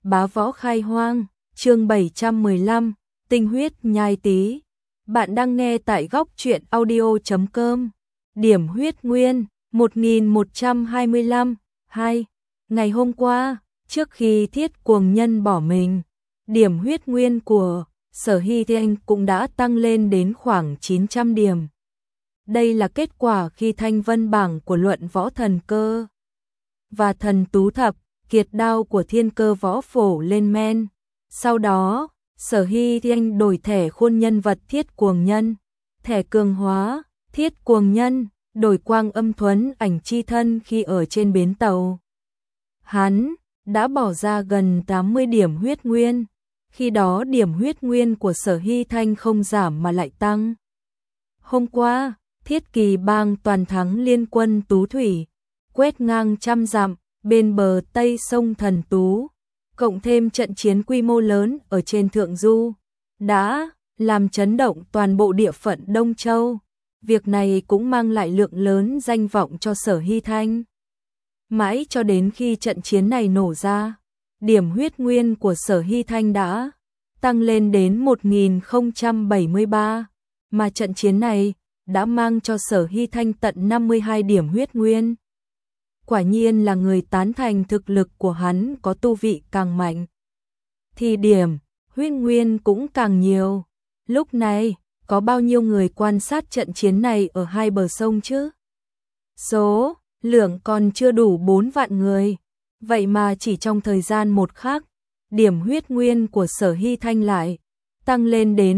Bá Võ Khai Hoang, chương 715, tinh huyết nhai tí. Bạn đang nghe tại góc truyện audio.com. Điểm huyết nguyên, 1125, 2. Ngày hôm qua, trước khi Thiết Cuồng Nhân bỏ mình, điểm huyết nguyên của Sở Hy Thanh cũng đã tăng lên đến khoảng 900 điểm. Đây là kết quả khi thanh vân bảng của luận võ thần cơ và thần tú thập kiệt đao của thiên cơ võ phổ lên men. Sau đó, Sở Hy Thanh đổi thẻ khuôn nhân vật Thiết Cuồng Nhân, thẻ cường hóa Thiết Cuồng Nhân, đổi quang âm thuẫn ảnh chi thân khi ở trên bến tàu. Hắn đã bỏ ra gần 80 điểm huyết nguyên, khi đó điểm huyết nguyên của Sở Hy Thanh không giảm mà lại tăng. Hôm qua, Thiết Kỳ Bang toàn thắng liên quân Tú Thủy, quét ngang trăm dặm bên bờ Tây sông Thần Tú, cộng thêm trận chiến quy mô lớn ở trên Thượng Du, đã làm chấn động toàn bộ địa phận Đông Châu. Việc này cũng mang lại lượng lớn danh vọng cho Sở Hy Thanh. Mãi cho đến khi trận chiến này nổ ra, điểm huyết nguyên của Sở Hy Thanh đã tăng lên đến 1073, mà trận chiến này đã mang cho Sở Hy Thanh tận 52 điểm huyết nguyên. Quả nhiên là người tán thành thực lực của hắn có tu vị càng mạnh, thì điểm huyết nguyên cũng càng nhiều. Lúc này, có bao nhiêu người quan sát trận chiến này ở hai bờ sông chứ? Số lượng còn chưa đủ 4 vạn người, vậy mà chỉ trong thời gian một khắc, điểm huyết nguyên của Sở Hy Thanh lại tăng lên đến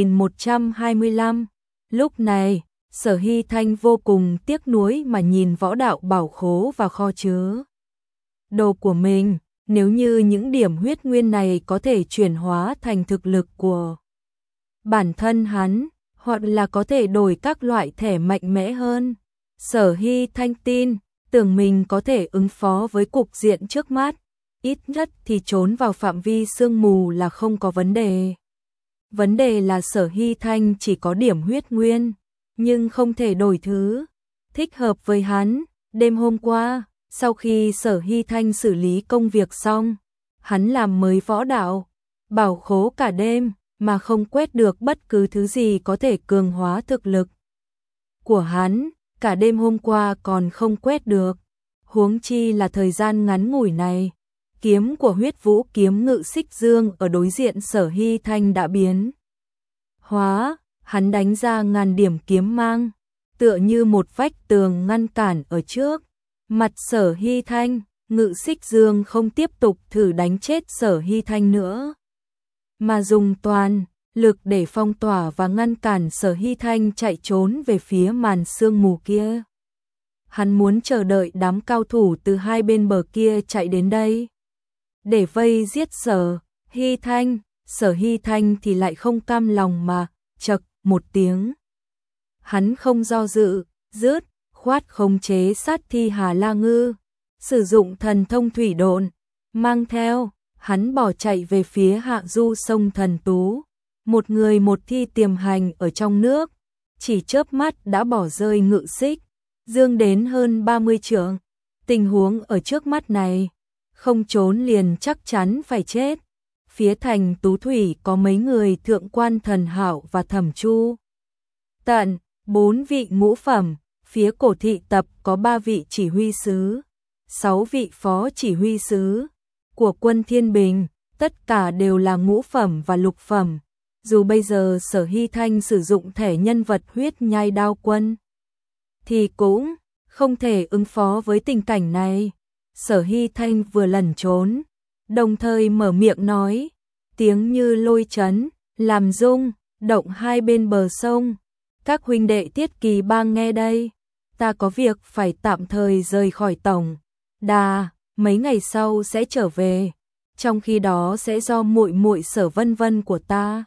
1125. Lúc này, Sở Hy Thanh vô cùng tiếc nuối mà nhìn võ đạo bảo khố và kho chứa đồ của mình. Nếu như những điểm huyết nguyên này có thể chuyển hóa thành thực lực của bản thân hắn, hoặc là có thể đổi các loại thẻ mạnh mẽ hơn, Sở Hy Thanh tin tưởng mình có thể ứng phó với cục diện trước mắt, ít nhất thì trốn vào phạm vi sương mù là không có vấn đề. Vấn đề là Sở Hy Thanh chỉ có điểm huyết nguyên, nhưng không thể đổi thứ thích hợp với hắn. Đêm hôm qua, sau khi Sở Hy Thanh xử lý công việc xong, hắn làm mới võ đạo bảo khố cả đêm mà không quét được bất cứ thứ gì có thể cường hóa thực lực của hắn. Cả đêm hôm qua còn không quét được, huống chi là thời gian ngắn ngủi này. Kiếm của Huyết Vũ kiếm Ngự Xích Dương ở đối diện Sở Hy Thanh đã biến hóa, hắn đánh ra ngàn điểm kiếm mang, tựa như một vách tường ngăn cản ở trước mặt Sở Hy Thanh. Ngự Xích Dương không tiếp tục thử đánh chết Sở Hy Thanh nữa, mà dùng toàn lực để phong tỏa và ngăn cản Sở Hy Thanh chạy trốn về phía màn sương mù kia. Hắn muốn chờ đợi đám cao thủ từ hai bên bờ kia chạy đến đây để vây giết Sở Hy Thanh. Sở Hy Thanh thì lại không cam lòng mà chậc một tiếng. Hắn không do dự, dứt khoát khống chế sát thi Hà La Ngư, sử dụng thần thông thủy độn, mang theo hắn bỏ chạy về phía hạ du sông Thần Tú. Một người một thi tiềm hành ở trong nước, chỉ chớp mắt đã bỏ rơi Ngự Xích Dương đến hơn 30 trượng. Tình huống ở trước mắt này, không trốn liền chắc chắn phải chết. Phía thành Tú Thủy có mấy người thượng quan Thần Hạo và Thẩm Chu Tận, 4 vị ngũ phẩm. Phía cổ thị tập có 3 vị chỉ huy sứ, 6 vị phó chỉ huy sứ của quân Thiên Bình, tất cả đều là ngũ phẩm và lục phẩm. Dù bây giờ Sở Hy Thanh sử dụng thẻ nhân vật huyết nhai đao quân, thì cũng không thể ứng phó với tình cảnh này. Sở Hy Thanh vừa lẩn trốn, đồng thời mở miệng nói, tiếng như lôi chấn, làm rung động hai bên bờ sông. Các huynh đệ Thiết Kỳ Bang nghe đây, ta có việc phải tạm thời rời khỏi tổng đà, mấy ngày sau sẽ trở về. Trong khi đó sẽ do muội muội Sở Vân Vân của ta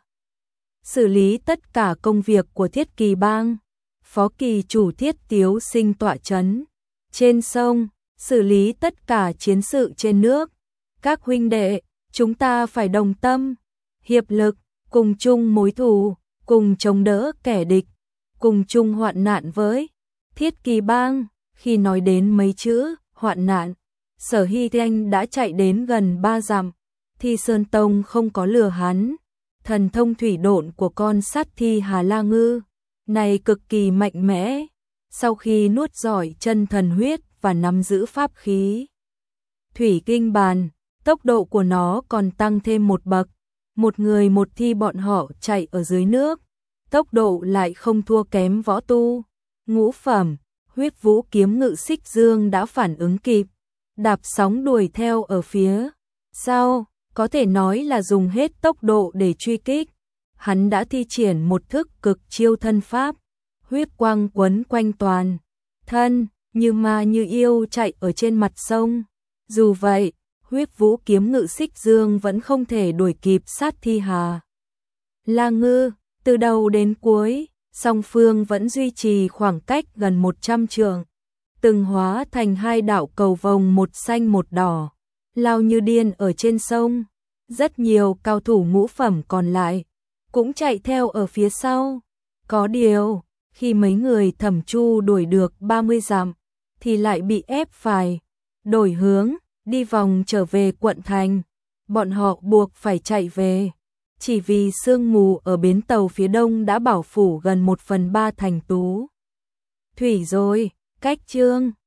xử lý tất cả công việc của Thiết Kỳ Bang. Phó kỳ chủ Thiết Tiếu Sinh tọa chấn trên sông, xử lý tất cả chiến sự trên nước. Các huynh đệ, chúng ta phải đồng tâm hiệp lực, cùng chung mối thù, cùng chống đỡ kẻ địch, cùng chung hoạn nạn với Thiết Kỳ Bang. Khi nói đến mấy chữ hoạn nạn, Sở Hy Thanh đã chạy đến gần 3 dặm, thì Sơn Tông không có lừa hắn. Thần thông thủy độn của con sát thi Hà La Ngư này cực kỳ mạnh mẽ, sau khi nuốt giỏi chân thần huyết và nắm giữ pháp khí Thủy Kinh Bàn, tốc độ của nó còn tăng thêm một bậc. Một người một thi bọn họ chạy ở dưới nước, tốc độ lại không thua kém võ tu. Ngũ phẩm, Huyết Vũ Kiếm Ngự Xích Dương đã phản ứng kịp, đạp sóng đuổi theo ở phía sau, có thể nói là dùng hết tốc độ để truy kích. Hắn đã thi triển một thức cực chiêu thân pháp, huyết quang quấn quanh toàn thân, như ma như yêu chạy ở trên mặt sông. Dù vậy, Huyết Vũ Kiếm Ngự Xích Dương vẫn không thể đuổi kịp sát thi Hà La Ngư. Từ đầu đến cuối, song phương vẫn duy trì khoảng cách gần 100 trượng, từng hóa thành hai đạo cầu vồng một xanh một đỏ, lao như điên ở trên sông. Rất nhiều cao thủ ngũ phẩm còn lại cũng chạy theo ở phía sau. Có điều, khi mấy người Thẩm Chu đuổi được 30 dặm, thì lại bị ép phải đổi hướng, đi vòng trở về quận thành. Bọn họ buộc phải chạy về, chỉ vì sương mù ở bến tàu phía đông đã bảo phủ gần 1/3 thành Tú Thủy rồi. Cách chương